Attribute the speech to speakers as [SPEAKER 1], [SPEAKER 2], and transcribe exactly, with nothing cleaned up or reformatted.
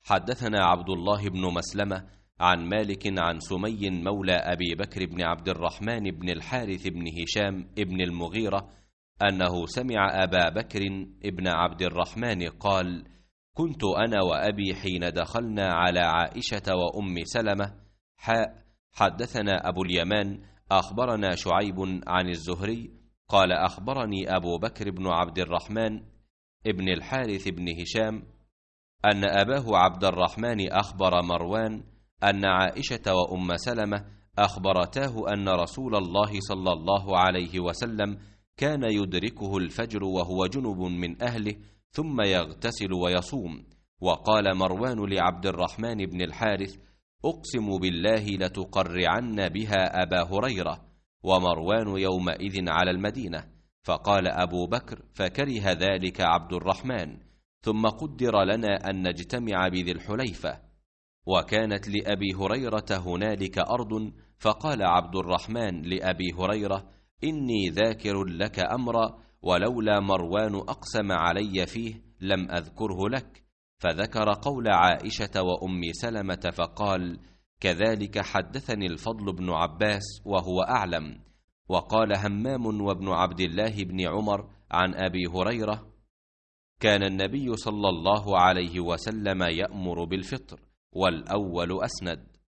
[SPEAKER 1] حدثنا عبد الله بن مسلمة عن مالك عن سمي مولى أبي بكر بن عبد الرحمن بن الحارث بن هشام بن المغيرة أنه سمع أبا بكر بن عبد الرحمن قال: كنت أنا وأبي حين دخلنا على عائشة وأم سلمة. حاء حدثنا أبو اليمان أخبرنا شعيب عن الزهري قال: أخبرني أبو بكر بن عبد الرحمن ابن الحارث بن هشام أن أباه عبد الرحمن أخبر مروان أن عائشة وأم سلمة أخبرتاه أن رسول الله صلى الله عليه وسلم كان يدركه الفجر وهو جنب من أهله ثم يغتسل ويصوم. وقال مروان لعبد الرحمن بن الحارث: أقسم بالله لتقرعن بها أبا هريرة. ومروان يومئذ على المدينة. فقال أبو بكر: فكره ذلك عبد الرحمن. ثم قدر لنا أن نجتمع بذي الحليفة، وكانت لأبي هريرة هنالك أرض، فقال عبد الرحمن لأبي هريرة: إني ذاكر لك أمرا، ولولا مروان أقسم علي فيه لم أذكره لك. فذكر قول عائشة وأم سلمة فقال: كذلك حدثني الفضل بن عباس وهو أعلم. وقال همام وابن عبد الله بن عمر عن أبي هريرة: كان النبي صلى الله عليه وسلم يأمر بالفطر، والأول أسند.